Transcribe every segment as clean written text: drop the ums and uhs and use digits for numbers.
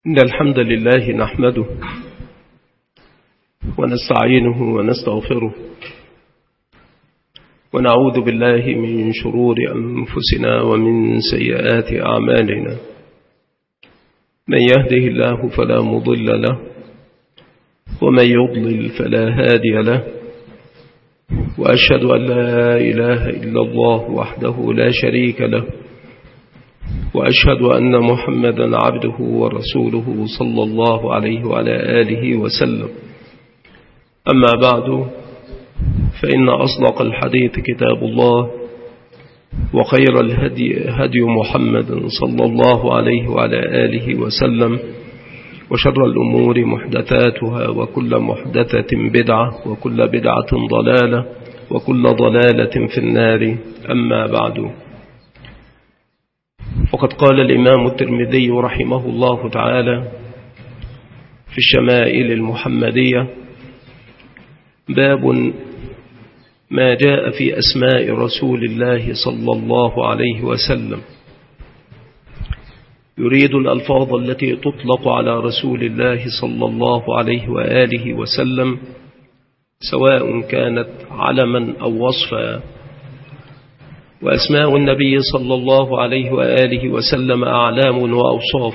إن الحمد لله نحمده ونستعينه ونستغفره ونعوذ بالله من شرور أنفسنا ومن سيئات أعمالنا. من يهده الله فلا مضل له ومن يضلل فلا هادي له، وأشهد أن لا إله إلا الله وحده لا شريك له، وأشهد أن محمدا عبده ورسوله صلى الله عليه وعلى آله وسلم. أما بعد، فإن أصدق الحديث كتاب الله، وخير الهدي هدي محمد صلى الله عليه وعلى آله وسلم، وشر الأمور محدثاتها، وكل محدثة بدعة، وكل بدعة ضلالة، وكل ضلالة في النار. أما بعد، وقد قال الإمام الترمذي رحمه الله تعالى في الشمائل المحمدية: باب ما جاء في أسماء رسول الله صلى الله عليه وسلم. يريد الألفاظ التي تطلق على رسول الله صلى الله عليه وآله وسلم، سواء كانت علما أو وصفا. وأسماء النبي صلى الله عليه وآله وسلم أعلام وأوصاف،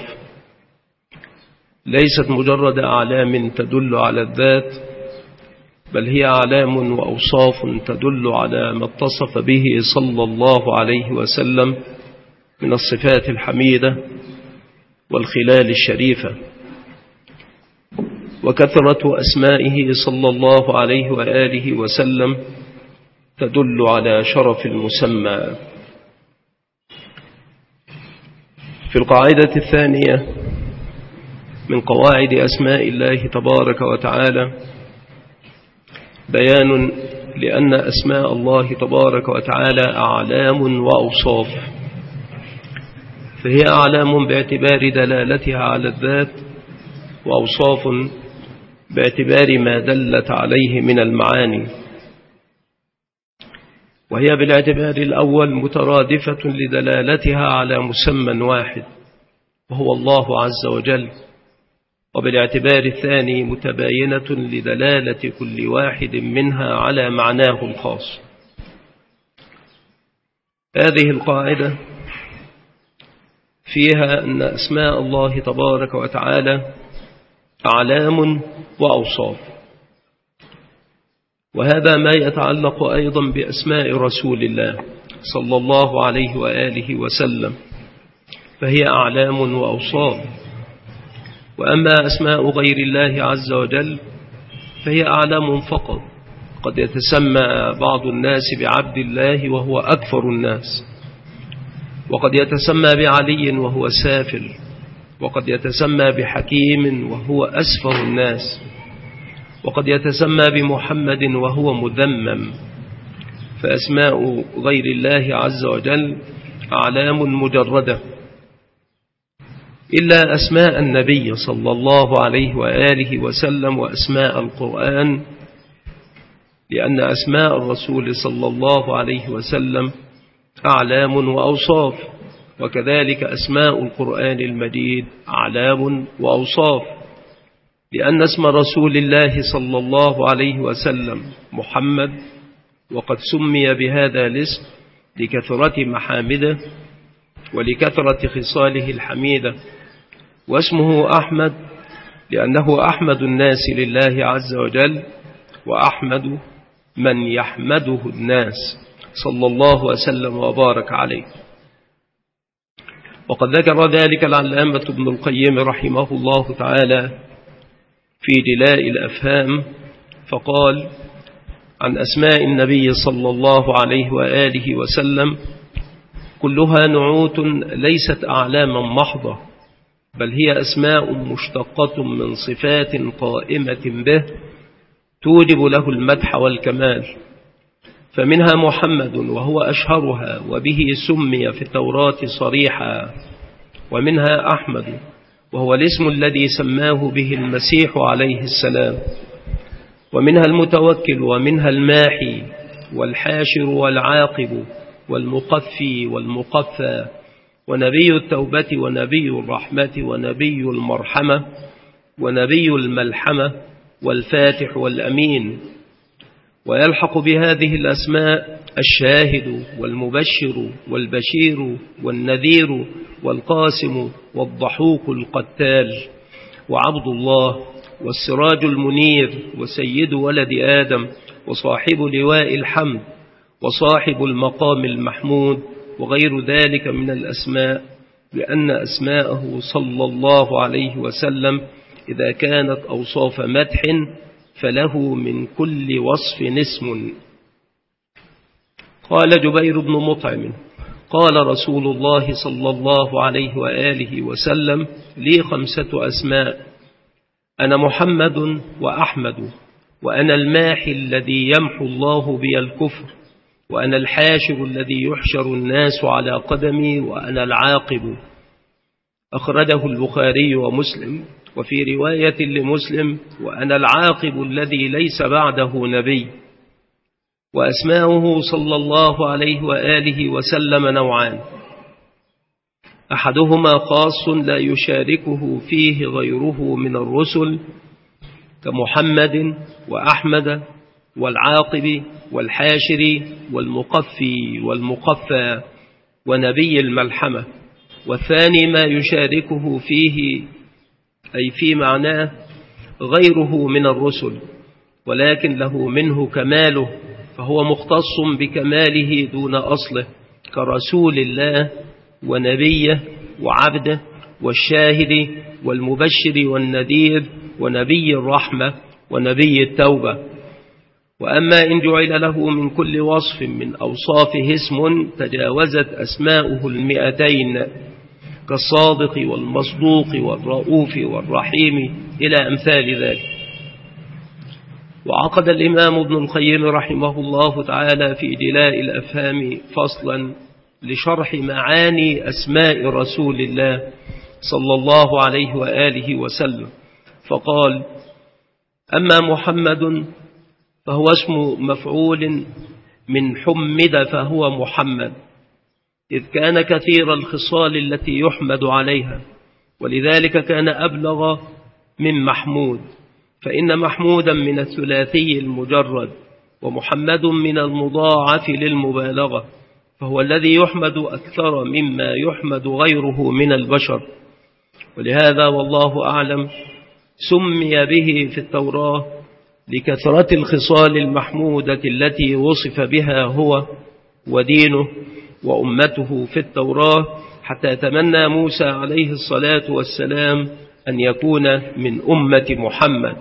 ليست مجرد أعلام تدل على الذات، بل هي أعلام وأوصاف تدل على ما اتصف به صلى الله عليه وسلم من الصفات الحميدة والخلال الشريفة. وكثرة أسمائه صلى الله عليه وآله وسلم تدل على شرف المسمى. في القاعدة الثانية من قواعد أسماء الله تبارك وتعالى بيان لأن أسماء الله تبارك وتعالى أعلام وأوصاف، فهي أعلام باعتبار دلالتها على الذات، وأوصاف باعتبار ما دلت عليه من المعاني. وهي بالاعتبار الأول مترادفة لدلالتها على مسمى واحد وهو الله عز وجل، وبالاعتبار الثاني متباينة لدلالة كل واحد منها على معناه الخاص. هذه القاعدة فيها أن أسماء الله تبارك وتعالى أعلام وأوصاف، وهذا ما يتعلق أيضا بأسماء رسول الله صلى الله عليه وآله وسلم، فهي أعلام وأوصاف. وأما أسماء غير الله عز وجل فهي أعلام فقط. قد يتسمى بعض الناس بعبد الله وهو أكفر الناس، وقد يتسمى بعلي وهو سافل، وقد يتسمى بحكيم وهو أسفه الناس، وقد يتسمى بمحمد وهو مذمم. فأسماء غير الله عز وجل أعلام مجردة، إلا أسماء النبي صلى الله عليه وآله وسلم وأسماء القرآن، لأن أسماء الرسول صلى الله عليه وسلم أعلام وأوصاف، وكذلك أسماء القرآن المجيد أعلام وأوصاف، لأن اسم رسول الله صلى الله عليه وسلم محمد، وقد سمي بهذا الاسم لكثرة محامده ولكثرة خصاله الحميدة. واسمه أحمد لأنه أحمد الناس لله عز وجل، وأحمد من يحمده الناس، صلى الله وسلم وبارك عليه. وقد ذكر ذلك العلامة ابن القيم رحمه الله تعالى في جلاء الأفهام، فقال: عن أسماء النبي صلى الله عليه وآله وسلم كلها نعوت ليست أعلاما محضة، بل هي أسماء مشتقة من صفات قائمة به توجب له المدح والكمال. فمنها محمد وهو أشهرها وبه سمي في التوراة صريحا، ومنها أحمد وهو الاسم الذي سماه به المسيح عليه السلام، ومنها المتوكل، ومنها الماحي والحاشر والعاقب والمقفي والمقفى، ونبي التوبة ونبي الرحمة ونبي المرحمة ونبي الملحمة والفاتح والأمين. ويلحق بهذه الأسماء الشاهد والمبشر والبشير والنذير والقاسم والضحوك القتال وعبد الله والسراج المنير وسيد ولد آدم وصاحب لواء الحمد وصاحب المقام المحمود وغير ذلك من الأسماء، لأن أسماءه صلى الله عليه وسلم إذا كانت أوصاف مدح فله من كل وصف اسم. قال جبير بن مطعم قال رسول الله صلى الله عليه وآله وسلم: لي 5 أسماء، أنا محمد وأحمد، وأنا الماحي الذي يمحو الله بي الكفر، وأنا الحاشر الذي يحشر الناس على قدمي، وأنا العاقب. أخرجه البخاري ومسلم. وفي رواية لمسلم: وأنا العاقب الذي ليس بعده نبي. وأسماؤه صلى الله عليه وآله وسلم نوعان: أحدهما خاص لا يشاركه فيه غيره من الرسل كمحمد وأحمد والعاقب والحاشر والمقفي والمقفى ونبي الملحمة. والثاني ما يشاركه فيه أي في معناه غيره من الرسل، ولكن له منه كماله، فهو مختص بكماله دون أصله، كرسول الله ونبيه وعبده والشاهد والمبشر والنذير ونبي الرحمة ونبي التوبة. وأما إن جعل له من كل وصف من أوصافه اسم تجاوزت أسماؤه 200 كالصادق والمصدوق والرؤوف والرحيم إلى أمثال ذلك. وعقد الإمام ابن القيم رحمه الله تعالى في جلاء الأفهام فصلا لشرح معاني أسماء رسول الله صلى الله عليه وآله وسلم، فقال: أما محمد فهو اسم مفعول من حمد فهو محمد، إذ كان كثير الخصال التي يحمد عليها، ولذلك كان أبلغ من محمود، فإن محمودا من الثلاثي المجرد، ومحمد من المضاعف للمبالغة، فهو الذي يحمد أكثر مما يحمد غيره من البشر. ولهذا والله أعلم سمي به في التوراة لكثرة الخصال المحمودة التي وصف بها هو ودينه وأمته في التوراة، حتى تمنى موسى عليه الصلاة والسلام أن يكون من أمة محمد.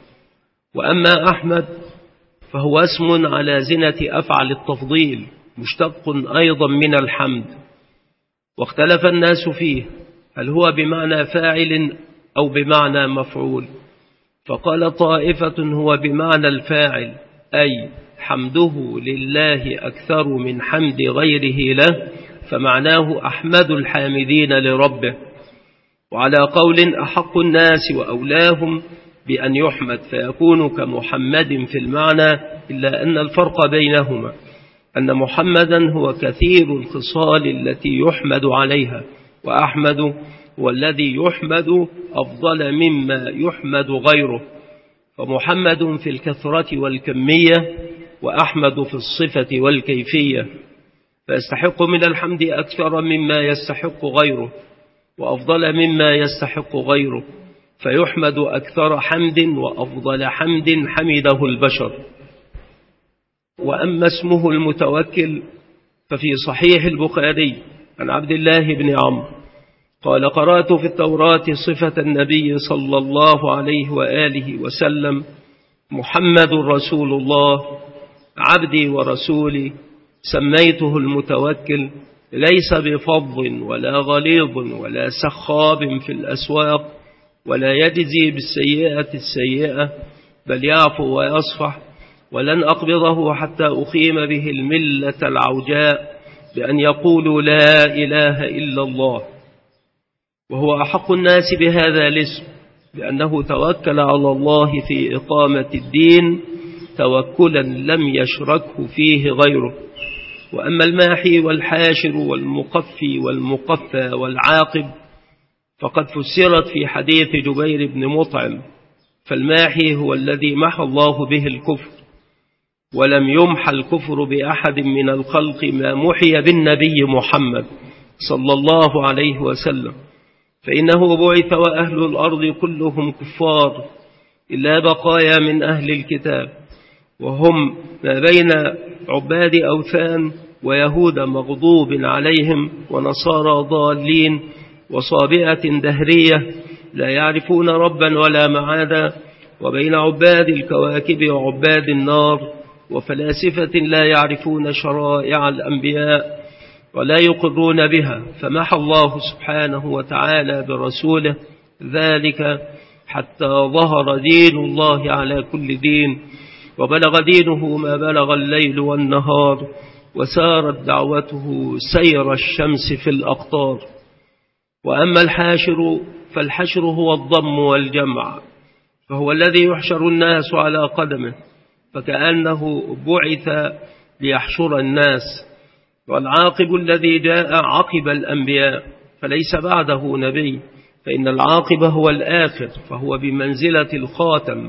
وأما أحمد فهو اسم على زنة أفعل التفضيل، مشتق أيضا من الحمد، واختلف الناس فيه هل هو بمعنى فاعل أو بمعنى مفعول، فقال طائفة هو بمعنى الفاعل، أي حمده لله أكثر من حمد غيره له، فمعناه أحمد الحامدين لربه. وعلى قول أحق الناس وأولاهم بأن يحمد فيكون كمحمد في المعنى، إلا أن الفرق بينهما أن محمدا هو كثير الخصال التي يحمد عليها، وأحمد هو الذي يحمد أفضل مما يحمد غيره، فمحمد في الكثرة والكمية، وأحمد في الصفة والكيفية، فيستحق من الحمد أكثر مما يستحق غيره، وأفضل مما يستحق غيره، فيحمد أكثر حمد وأفضل حمد حمده البشر. وأما اسمه المتوكل ففي صحيح البخاري عن عبد الله بن عمرو قال: قرأت في التوراة صفة النبي صلى الله عليه وآله وسلم: محمد رسول الله عبدي ورسولي، سميته المتوكل، ليس بفظ ولا غليظ ولا سخاب في الأسواق، ولا يجزي بالسيئة السيئة، بل يعفو ويصفح، ولن أقبضه حتى أقيم به الملة العوجاء بأن يقولوا لا إله إلا الله. وهو أحق الناس بهذا الاسم، لأنه توكل على الله في إقامة الدين توكلا لم يشركه فيه غيره، وأما الماحي والحاشر والمقفي والمقفى والعاقب فقد فسرت في حديث جبير بن مطعم. فالماحي هو الذي محى الله به الكفر، ولم يمحى الكفر بأحد من الخلق ما محي بالنبي محمد صلى الله عليه وسلم، فإنه بعث وأهل الأرض كلهم كفار إلا بقايا من أهل الكتاب، وهم ما بين عباد أوثان ويهود مغضوب عليهم ونصارى ضالين وصابئة دهرية لا يعرفون ربا ولا معادا، وبين عباد الكواكب وعباد النار وفلاسفة لا يعرفون شرائع الأنبياء ولا يقرون بها. فمحى الله سبحانه وتعالى برسوله ذلك حتى ظهر دين الله على كل دين، وبلغ دينه ما بلغ الليل والنهار، وسارت دعوته سير الشمس في الأقطار. وأما الحاشر فالحشر هو الضم والجمع، فهو الذي يحشر الناس على قدمه، فكأنه بعث ليحشر الناس. والعاقب الذي جاء عقب الأنبياء فليس بعده نبي، فإن العاقب هو الآخر، فهو بمنزلة الخاتم،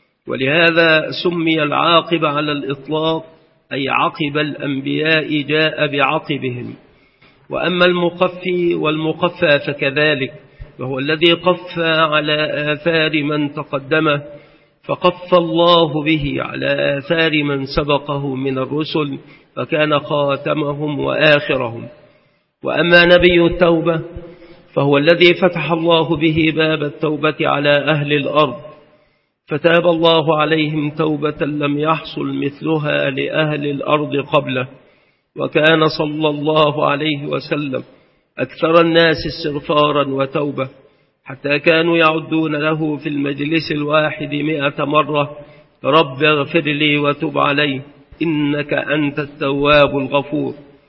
ولهذا سمي العاقب على الإطلاق، أي عقب الأنبياء جاء بعقبهم. وأما المقفي والمقفى فكذلك، وهو الذي قفى على آثار من تقدمه، فقف الله به على آثار من سبقه من الرسل، فكان خاتمهم وآخرهم. وأما نبي التوبة فهو الذي فتح الله به باب التوبة على أهل الأرض، فتاب الله عليهم توبة لم يحصل مثلها لأهل الأرض قبله. وكان صلى الله عليه وسلم أكثر الناس استغفارا وتوبة، حتى كانوا يعدون له في المجلس الواحد 100 مرة: رب اغفر لي وتب علي إنك أنت التواب الغفور.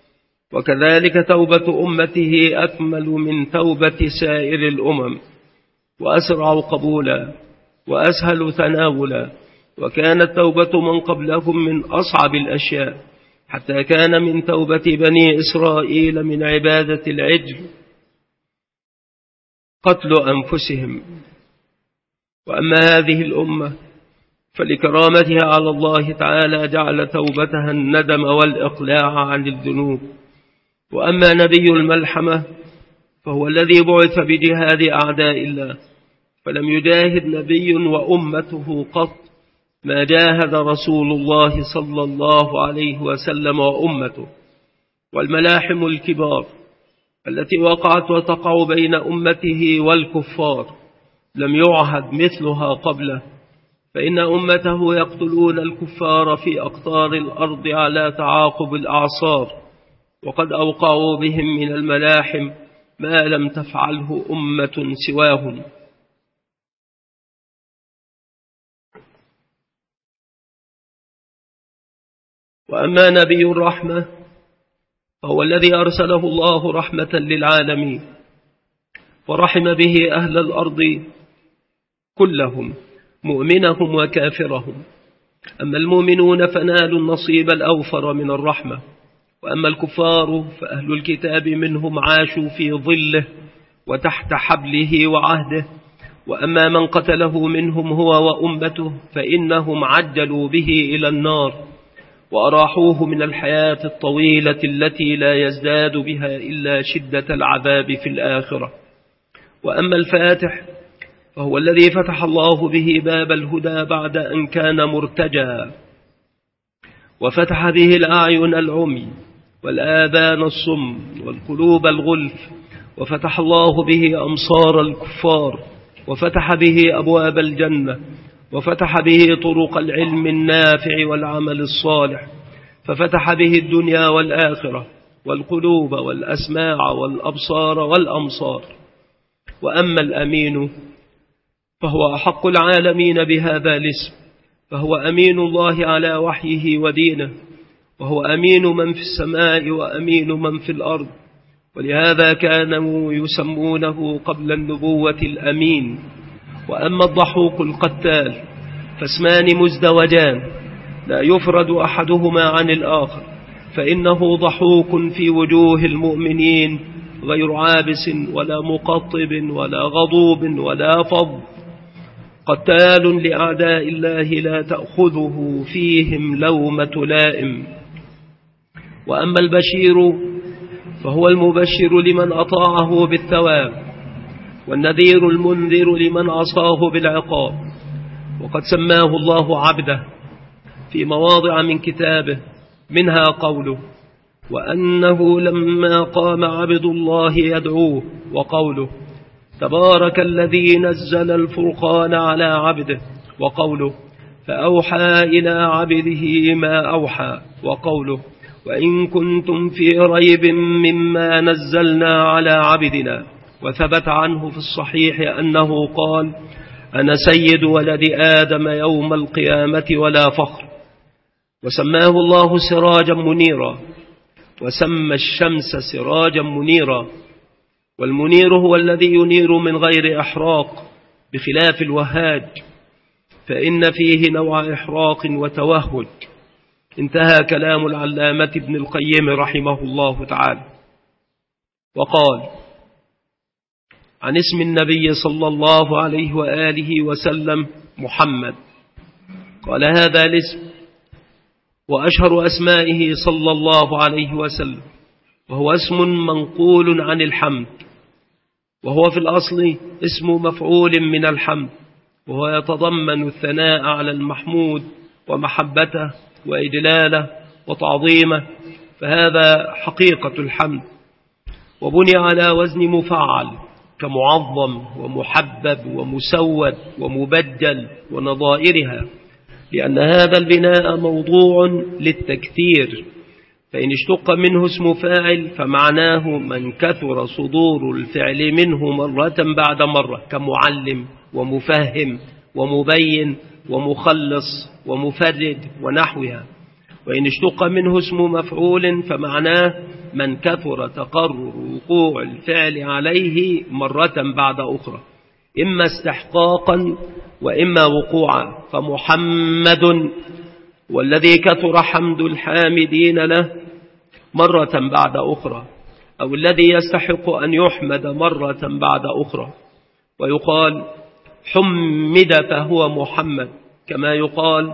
وكذلك توبة أمته أكمل من توبة سائر الأمم، وأسرع قبولا وأسهل تناولا. وكانت توبة من قبلهم من أصعب الأشياء، حتى كان من توبة بني إسرائيل من عبادة العجل قتل أنفسهم. وأما هذه الأمة فلكرامتها على الله تعالى جعل توبتها الندم والإقلاع عن الذنوب. وأما نبي الملحمة فهو الذي بعث بجهاد أعداء الله، فلم يجاهد نبي وأمته قط ما جاهد رسول الله صلى الله عليه وسلم وأمته. والملاحم الكبار التي وقعت وتقع بين أمته والكفار لم يعهد مثلها قبله، فإن أمته يقتلون الكفار في أقطار الأرض على تعاقب الأعصار، وقد أوقعوا بهم من الملاحم ما لم تفعله أمة سواهم. وأما نبي الرحمة فهو الذي أرسله الله رحمة للعالمين، ورحم به أهل الأرض كلهم مؤمنهم وكافرهم. أما المؤمنون فنالوا النصيب الأوفر من الرحمة، وأما الكفار فأهل الكتاب منهم عاشوا في ظله وتحت حبله وعهده. وأما من قتله منهم هو وأمته فإنهم عجلوا به إلى النار، وأراحوه من الحياة الطويلة التي لا يزداد بها إلا شدة العذاب في الآخرة. وأما الفاتح فهو الذي فتح الله به باب الهدى بعد أن كان مرتجى، وفتح به الأعين العمي والآذان الصم والقلوب الغلف، وفتح الله به أمصار الكفار، وفتح به أبواب الجنة، وفتح به طرق العلم النافع والعمل الصالح، ففتح به الدنيا والآخرة والقلوب والأسماع والأبصار والأمصار. وأما الأمين فهو أحق العالمين بهذا الاسم، فهو أمين الله على وحيه ودينه، وهو أمين من في السماء وأمين من في الأرض. ولهذا كانوا يسمونه قبل النبوة الأمين. وأما الضحوك القتال فاسمان مزدوجان لا يفرد أحدهما عن الآخر، فإنه ضحوك في وجوه المؤمنين غير عابس ولا مقطب ولا غضوب ولا فظ، قتال لأعداء الله لا تأخذه فيهم لومة لائم. وأما البشير فهو المبشر لمن أطاعه بالثواب، والنذير المنذر لمن عصاه بالعقاب. وقد سماه الله عبده في مواضع من كتابه، منها قوله: وأنه لما قام عبد الله يدعوه، وقوله: تبارك الذي نزل الفرقان على عبده، وقوله: فأوحى إلى عبده ما أوحى، وقوله: وإن كنتم في ريب مما نزلنا على عبدنا. وثبت عنه في الصحيح أنه قال: أنا سيد ولد آدم يوم القيامة ولا فخر. وسماه الله سراجا منيرا، وسمى الشمس سراجا منيرا. والمنير هو الذي ينير من غير إحراق، بخلاف الوهاج فإن فيه نوع إحراق وتوهج. انتهى كلام العلامة ابن القيم رحمه الله تعالى. وقال عن اسم النبي صلى الله عليه وآله وسلم: محمد. قال: هذا الاسم وأشهر أسمائه صلى الله عليه وسلم، وهو اسم منقول عن الحمد، وهو في الأصل اسم مفعول من الحمد، وهو يتضمن الثناء على المحمود ومحبته وإجلاله وتعظيمه، فهذا حقيقة الحمد. وبني على وزن مفعل كمعظم ومحبب ومسود ومبجل ونظائرها، لأن هذا البناء موضوع للتكثير، فإن اشتق منه اسم فاعل فمعناه من كثر صدور الفعل منه مرة بعد مرة، كمعلم ومفهم ومبين ومخلص ومفرد ونحوها. وإن اشتق منه اسم مفعول فمعناه من كثر تقرر وقوع الفعل عليه مرة بعد أخرى، إما استحقاقا وإما وقوعا، فمحمد والذي كثر حمد الحامدين له مرة بعد أخرى، أو الذي يستحق أن يحمد مرة بعد أخرى. ويقال حمد فهو محمد، كما يقال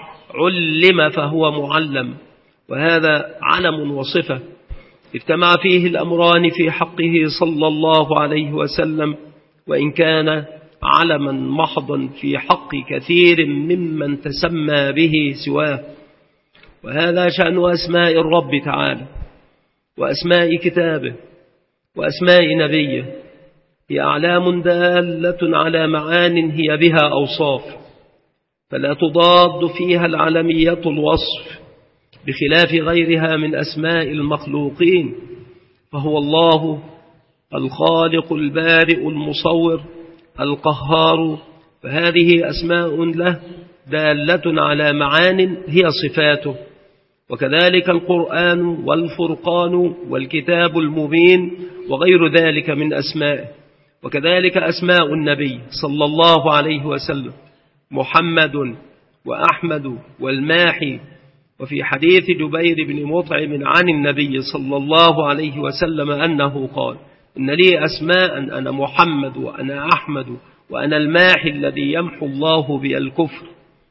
علم فهو معلم، وهذا علم وصفة اجتمع فيه الأمران في حقه صلى الله عليه وسلم، وإن كان علما محضا في حق كثير ممن تسمى به سواه. وهذا شأن أسماء الرب تعالى وأسماء كتابه وأسماء نبيه، هي أعلام دالة على معان هي بها أوصاف، فلا تضاد فيها العلمية الوصف، بخلاف غيرها من أسماء المخلوقين، فهو الله الخالق البارئ المصور القهار، فهذه أسماء له دالة على معان هي صفاته. وكذلك القرآن والفرقان والكتاب المبين وغير ذلك من أسمائه. وكذلك أسماء النبي صلى الله عليه وسلم: محمد وأحمد والماحي. وفي حديث جبير بن مطعم عن النبي صلى الله عليه وسلم أنه قال: إن لي أسماء أنا محمد وأنا أحمد وأنا الماحي الذي يمحو الله بي الكفر،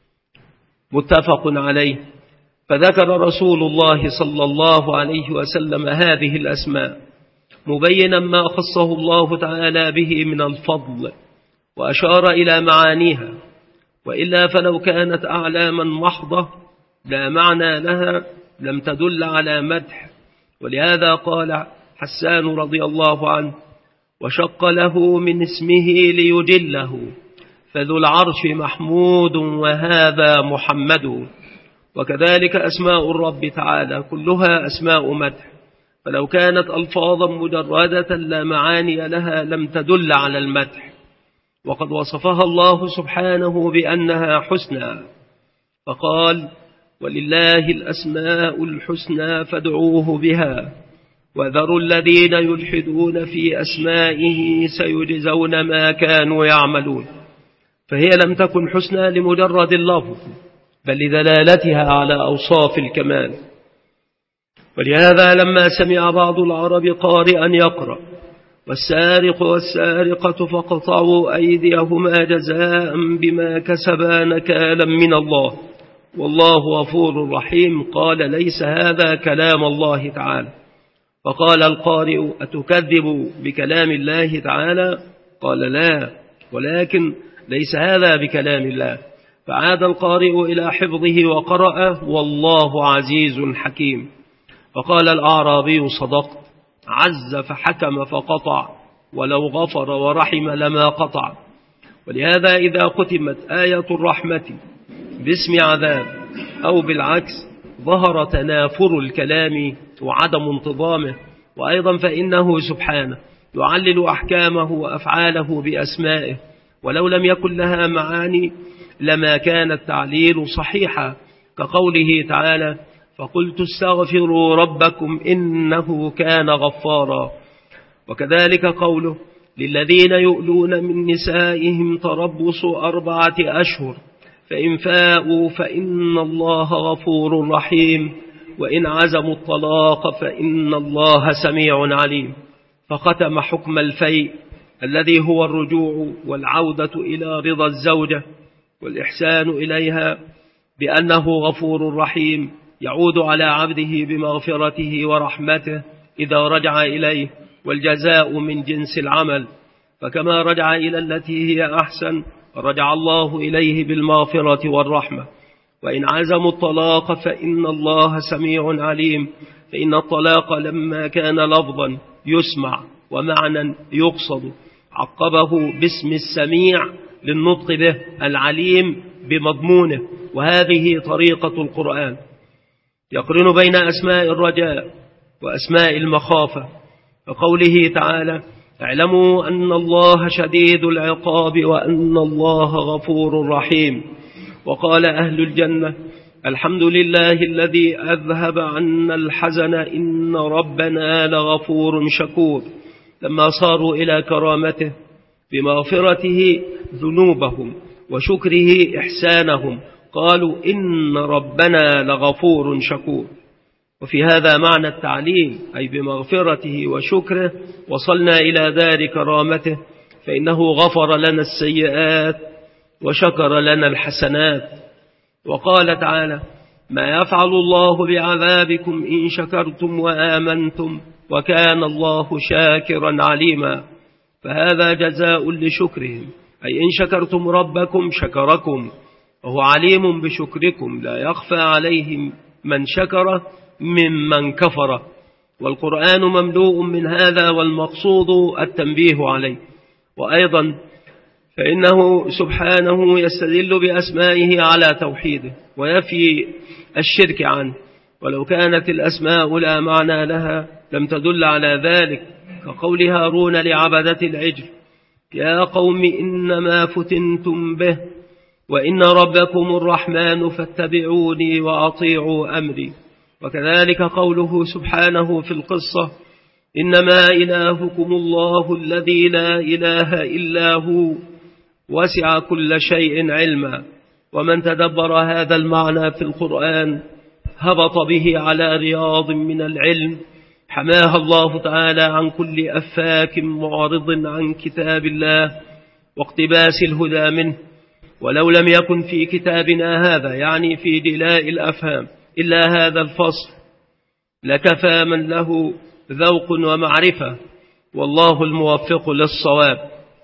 متفق عليه. فذكر رسول الله صلى الله عليه وسلم هذه الأسماء مبينا ما خصه الله تعالى به من الفضل، وأشار إلى معانيها، وإلا فلو كانت أعلاما محضة لا معنى لها لم تدل على مدح. ولهذا قال حسان رضي الله عنه: وشق له من اسمه ليجله، فذو العرش محمود وهذا محمد. وكذلك أسماء الرب تعالى كلها أسماء مدح، فلو كانت ألفاظا مجردة لا معاني لها لم تدل على المدح. وقد وصفها الله سبحانه بأنها حسنى، فقال: ولله الأسماء الحسنى فادعوه بها وذروا الذين يلحدون في أسمائه سيجزون ما كانوا يعملون. فهي لم تكن حسنى لمجرد اللفظ، بل لدلالتها على أوصاف الكمال. ولهذا لما سمع بعض العرب قارئا يقرأ والسارق والسارقة فاقطعوا أيديهما جزاء بما كسبا نكالا من الله والله غفور رحيم، قال ليس هذا كلام الله تعالى. فقال القارئ أتكذب بكلام الله تعالى؟ قال لا، ولكن ليس هذا بكلام الله. فعاد القارئ إلى حفظه وقرأ والله عزيز حكيم. فقال الأعرابي صدقت، عز فحكم فقطع، ولو غفر ورحم لما قطع. ولهذا إذا ختمت آية الرحمة باسم عذاب أو بالعكس ظهر تنافر الكلام وعدم انتظامه. وأيضا فإنه سبحانه يعلل أحكامه وأفعاله بأسمائه، ولو لم يكن لها معاني لما كان التعليل صحيحا، كقوله تعالى فقلت استغفروا ربكم إنه كان غفارا. وكذلك قوله للذين يؤلون من نسائهم تربص 4 أشهر فإن فاءوا فإن الله غفور رحيم وإن عزموا الطلاق فإن الله سميع عليم. فختم حكم الفيء الذي هو الرجوع والعودة إلى رضا الزوجة والإحسان إليها بأنه غفور رحيم يعود على عبده بمغفرته ورحمته إذا رجع إليه، والجزاء من جنس العمل، فكما رجع إلى التي هي أحسن رجع الله إليه بالمغفرة والرحمة. وإن عزموا الطلاق فإن الله سميع عليم، فإن الطلاق لما كان لفظا يسمع ومعنى يقصد عقبه باسم السميع للنطق به العليم بمضمونه، وهذه طريقة القرآن يقرن بين أسماء الرجاء وأسماء المخافة. وقوله تعالى اعلموا أن الله شديد العقاب وأن الله غفور رحيم. وقال أهل الجنة الحمد لله الذي أذهب عنا الحزن إن ربنا لغفور شكور، لما صاروا إلى كرامته بمغفرته ذنوبهم وشكره إحسانهم قالوا إن ربنا لغفور شكور. وفي هذا معنى التعليل، أي بمغفرته وشكره وصلنا إلى دار كرامته، فإنه غفر لنا السيئات وشكر لنا الحسنات. وقال تعالى ما يفعل الله بعذابكم إن شكرتم وآمنتم وكان الله شاكرا عليما. فهذا جزاء لشكرهم، أي إن شكرتم ربكم شكركم، وهو عليم بشكركم لا يخفى عليهم من شكر ممن كفر. والقرآن مملوء من هذا، والمقصود التنبيه عليه. وأيضا فإنه سبحانه يستدل بأسمائه على توحيده ويفي الشرك عنه، ولو كانت الأسماء لا معنى لها لم تدل على ذلك، كقول هارون لعبدة العجل يا قوم إنما فتنتم به وإن ربكم الرحمن فاتبعوني وأطيعوا أمري. وكذلك قوله سبحانه في القصة إنما إلهكم الله الذي لا إله إلا هو وسع كل شيء علما. ومن تدبر هذا المعنى في القرآن هبط به على رياض من العلم حماها الله تعالى عن كل أفاك معرض عن كتاب الله واقتباس الهدى منه. ولو لم يكن في كتابنا هذا، يعني في دلاء الأفهام، إلا هذا الفصل لكفى من له ذوق ومعرفة، والله الموفق للصواب.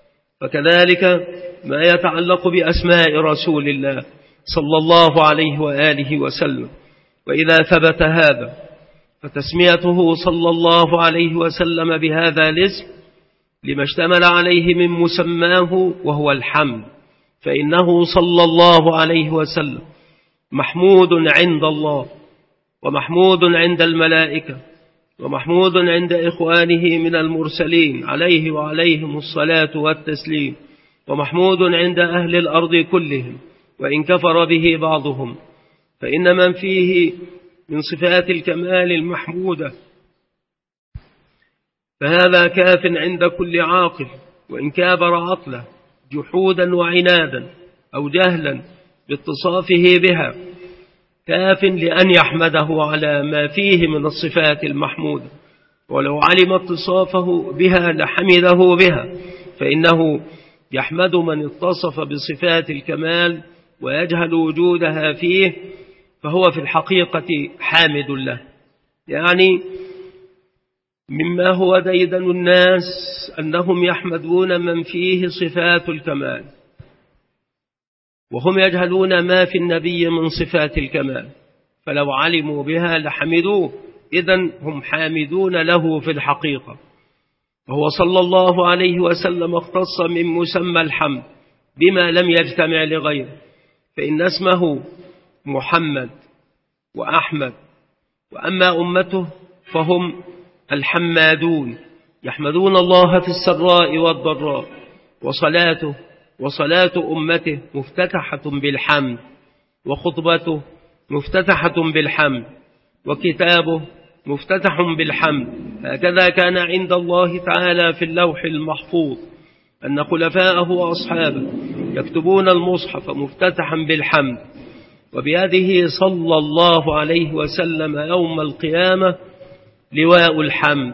فكذلك ما يتعلق بأسماء رسول الله صلى الله عليه وآله وسلم. وإذا ثبت هذا فتسميته صلى الله عليه وسلم بهذا الاسم لما اشتمل عليه من مسماه وهو الحمد، فإنه صلى الله عليه وسلم محمود عند الله ومحمود عند الملائكة ومحمود عند إخوانه من المرسلين عليه وعليهم الصلاة والتسليم، ومحمود عند أهل الأرض كلهم وإن كفر به بعضهم. فإن من فيه من صفات الكمال المحمودة فهذا كاف عند كل عاقل، وإن كابر عقله جحودا وعنادا أو جهلا باتصافه بها، كاف لأن يحمده على ما فيه من الصفات المحمودة، ولو علم اتصافه بها لحمده بها، فإنه يحمد من اتصف بصفات الكمال ويجهل وجودها فيه، فهو في الحقيقة حامد له. يعني مما هو ديدن الناس أنهم يحمدون من فيه صفات الكمال، وهم يجهلون ما في النبي من صفات الكمال، فلو علموا بها لحمدوه، إذن هم حامدون له في الحقيقة. وهو صلى الله عليه وسلم اختص من مسمى الحمد بما لم يجتمع لغيره، فإن اسمه محمد وأحمد، وأما أمته فهم الحمادون، يحمدون الله في السراء والضراء، وصلاة أمته مفتتحة بالحمد، وخطبته مفتتحة بالحمد، وكتابه مفتتح بالحمد. هكذا كان عند الله تعالى في اللوح المحفوظ أن خلفاءه وأصحابه يكتبون المصحف مفتتحا بالحمد، وبيده صلى الله عليه وسلم يوم القيامة لواء الحمد.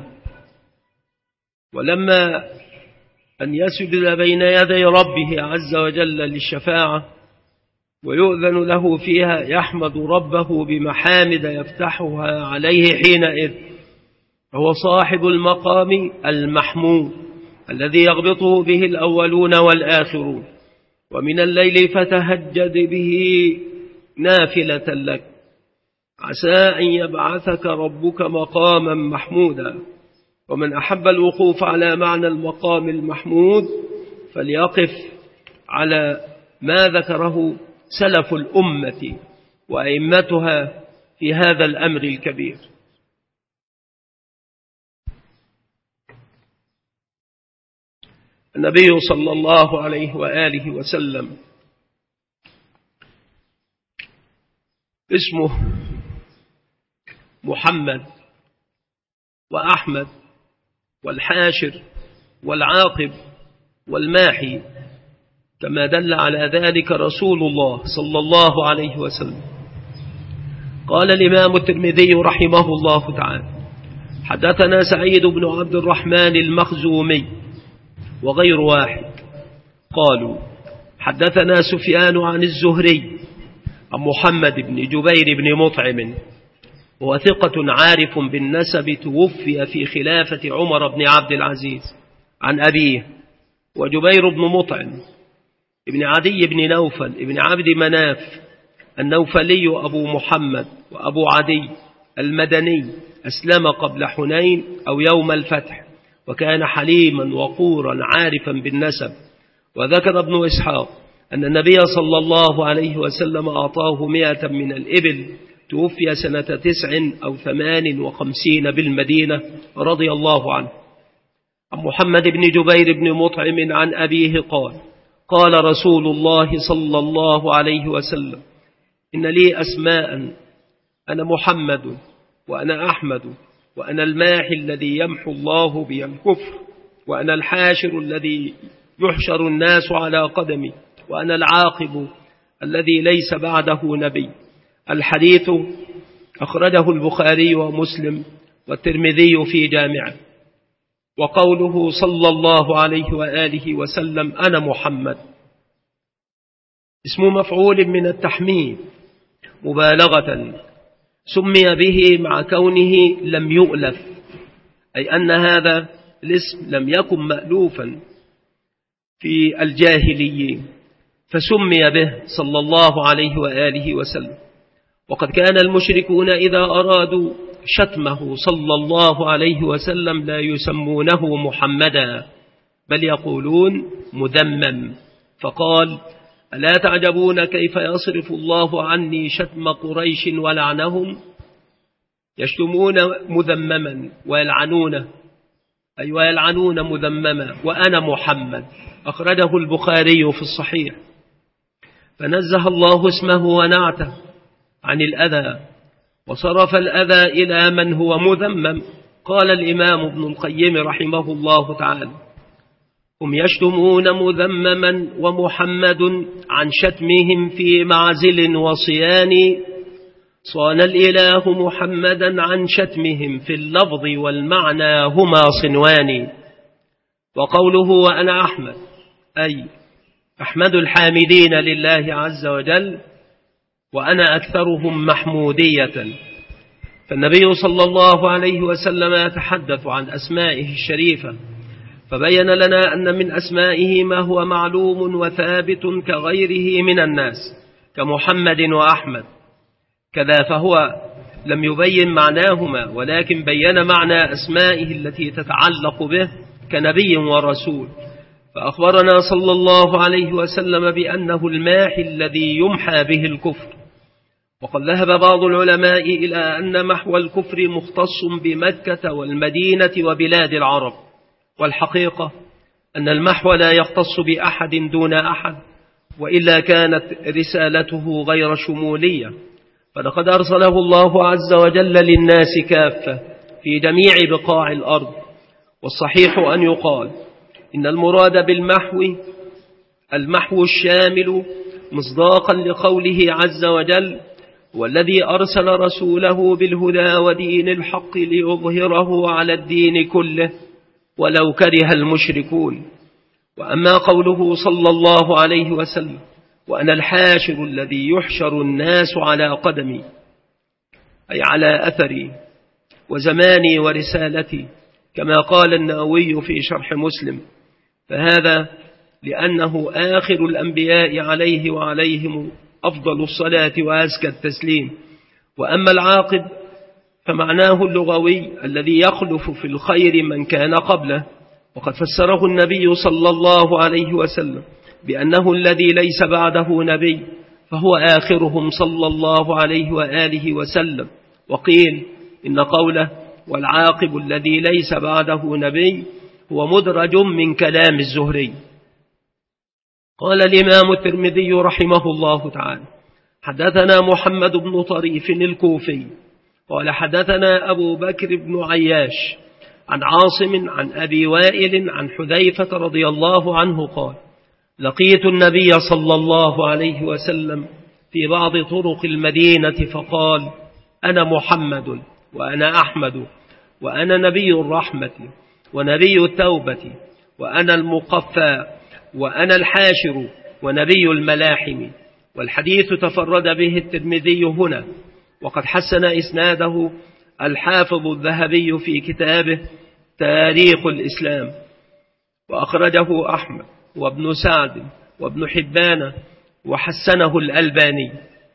ولما أن يسجد بين يدي ربه عز وجل للشفاعة ويؤذن له فيها، يحمد ربه بمحامد يفتحها عليه حينئذ، هو صاحب المقام المحمود الذي يغبطه به الأولون والآخرون. ومن الليل فتهجد به نافلة لك عسى أن يبعثك ربك مقاما محمودا. ومن أحب الوقوف على معنى المقام المحمود فليقف على ما ذكره سلف الأمة وأئمتها في هذا الأمر الكبير. النبي صلى الله عليه وآله وسلم اسمه محمد وأحمد والحاشر والعاقب والماحي، كما دل على ذلك رسول الله صلى الله عليه وسلم. قال الإمام الترمذي رحمه الله تعالى: حدثنا سعيد بن عبد الرحمن المخزومي وغير واحد قالوا حدثنا سفيان عن الزهري عن محمد بن جبير بن مطعم، وهو ثقة عارف بالنسب، توفي في خلافة عمر بن عبد العزيز، عن أبيه وجبير بن مطعم ابن عدي بن نوفل ابن عبد مناف النوفلي أبو محمد وأبو عدي المدني، أسلم قبل حنين أو يوم الفتح، وكان حليما وقورا عارفا بالنسب. وذكر ابن إسحاق أن النبي صلى الله عليه وسلم أعطاه 100 من الإبل، توفي سنة 9 أو 58 بالمدينة رضي الله عنه. عن محمد بن جبير بن مطعم عن أبيه قال: قال رسول الله صلى الله عليه وسلم: إن لي أسماء، أنا محمد وأنا أحمد وأنا الماحي الذي يمحو الله بي الكفر، وأنا الحاشر الذي يحشر الناس على قدمي، وأنا العاقب الذي ليس بعده نبي. الحديث أخرجه البخاري ومسلم والترمذي في جامعه. وقوله صلى الله عليه وآله وسلم أنا محمد اسم مفعول من التحميد مبالغة، سمي به مع كونه لم يؤلف، أي أن هذا الاسم لم يكن مألوفا في الجاهليين، فسمي به صلى الله عليه وآله وسلم. وقد كان المشركون إذا أرادوا شتمه صلى الله عليه وسلم لا يسمونه محمدا، بل يقولون مذمم، فقال: ألا تعجبون كيف يصرف الله عني شتم قريش ولعنهم؟ يشتمون مذمما ويلعنونه، أي ويلعنون مذمما، وأنا محمد. أخرجه البخاري في الصحيح. فنزه الله اسمه ونعته عن الأذى، وصرف الأذى إلى من هو مذمم. قال الإمام ابن القيم رحمه الله تعالى: هم يشتمون مذمما ومحمد عن شتمهم في معزل وصيان، صان الإله محمدا عن شتمهم في اللفظ والمعنى هما صنوان. وقوله وأنا أحمد أي أحمد الحامدين لله عز وجل وأنا أكثرهم محمودية. فالنبي صلى الله عليه وسلم يتحدث عن أسمائه الشريفة، فبين لنا أن من أسمائه ما هو معلوم وثابت كغيره من الناس كمحمد وأحمد، كذا فهو لم يبين معناهما ولكن بين معنى أسمائه التي تتعلق به كنبي ورسول. فأخبرنا صلى الله عليه وسلم بأنه الماحي الذي يمحى به الكفر. وقد ذهب بعض العلماء إلى أن محو الكفر مختص بمكة والمدينة وبلاد العرب، والحقيقة أن المحو لا يختص بأحد دون أحد، وإلا كانت رسالته غير شمولية، فلقد أرسله الله عز وجل للناس كافة في جميع بقاع الأرض. والصحيح أن يقال إن المراد بالمحو المحو الشامل مصداقا لقوله عز وجل والذي أرسل رسوله بالهدى ودين الحق ليظهره على الدين كله ولو كره المشركون. وأما قوله صلى الله عليه وسلم وأنا الحاشر الذي يحشر الناس على قدمي، أي على أثري وزماني ورسالتي، كما قال النووي في شرح مسلم، فهذا لأنه آخر الأنبياء عليه وعليهم أفضل الصلاة وأزكى التسليم. وأما العاقب فمعناه اللغوي الذي يخلف في الخير من كان قبله، وقد فسره النبي صلى الله عليه وسلم بأنه الذي ليس بعده نبي، فهو آخرهم صلى الله عليه وآله وسلم. وقيل إن قوله والعاقب الذي ليس بعده نبي هو مدرج من كلام الزهري. قال الإمام الترمذي رحمه الله تعالى حدثنا محمد بن طريف الكوفي قال حدثنا أبو بكر بن عياش عن عاصم عن أبي وائل عن حذيفة رضي الله عنه قال لقيت النبي صلى الله عليه وسلم في بعض طرق المدينة فقال أنا محمد وأنا أحمد وأنا نبي الرحمة ونبي التوبة وأنا المقفى وأنا الحاشر ونبي الملاحم. والحديث تفرد به الترمذي هنا، وقد حسن إسناده الحافظ الذهبي في كتابه تاريخ الإسلام، وأخرجه أحمد وابن سعد وابن حبان وحسنه الألباني.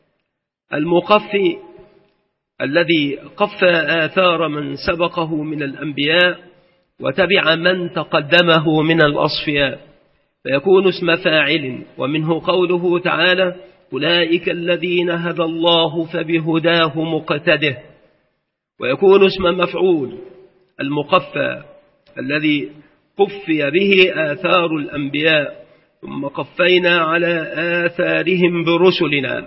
المقفي الذي قفى آثار من سبقه من الأنبياء وتبع من تقدمه من الأصفياء، فيكون اسم فاعل، ومنه قوله تعالى أولئك الذين هدى الله فبهداه مقتده، ويكون اسم مفعول المقفى الذي قفي به آثار الأنبياء ثم قفينا على آثارهم برسلنا.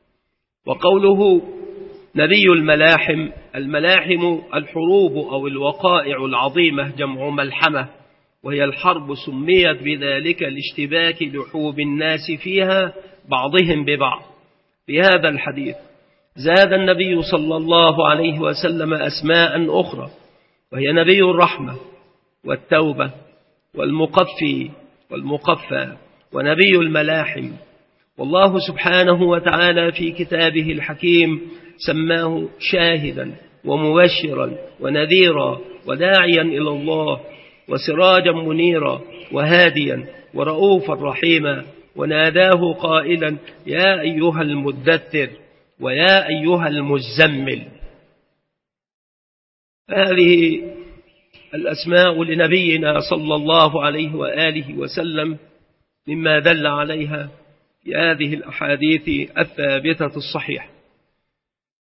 وقوله نبي الملاحم، الملاحم الحروب أو الوقائع العظيمة جمع ملحمة، وهي الحرب سميت بذلك لاشتباك لحوم الناس فيها بعضهم ببعض. في هذا الحديث زاد النبي صلى الله عليه وسلم أسماء أخرى، وهي نبي الرحمة والتوبة والمقفي والمقفى ونبي الملاحم. والله سبحانه وتعالى في كتابه الحكيم سماه شاهدا ومبشرا ونذيرا وداعيا إلى الله وسراجا منيرا وهاديا ورؤوفا رحيما، وناداه قائلا يا أيها المدثر ويا أيها المزمل. هذه الأسماء لنبينا صلى الله عليه وآله وسلم مما دل عليها في هذه الأحاديث الثابتة الصحيحة.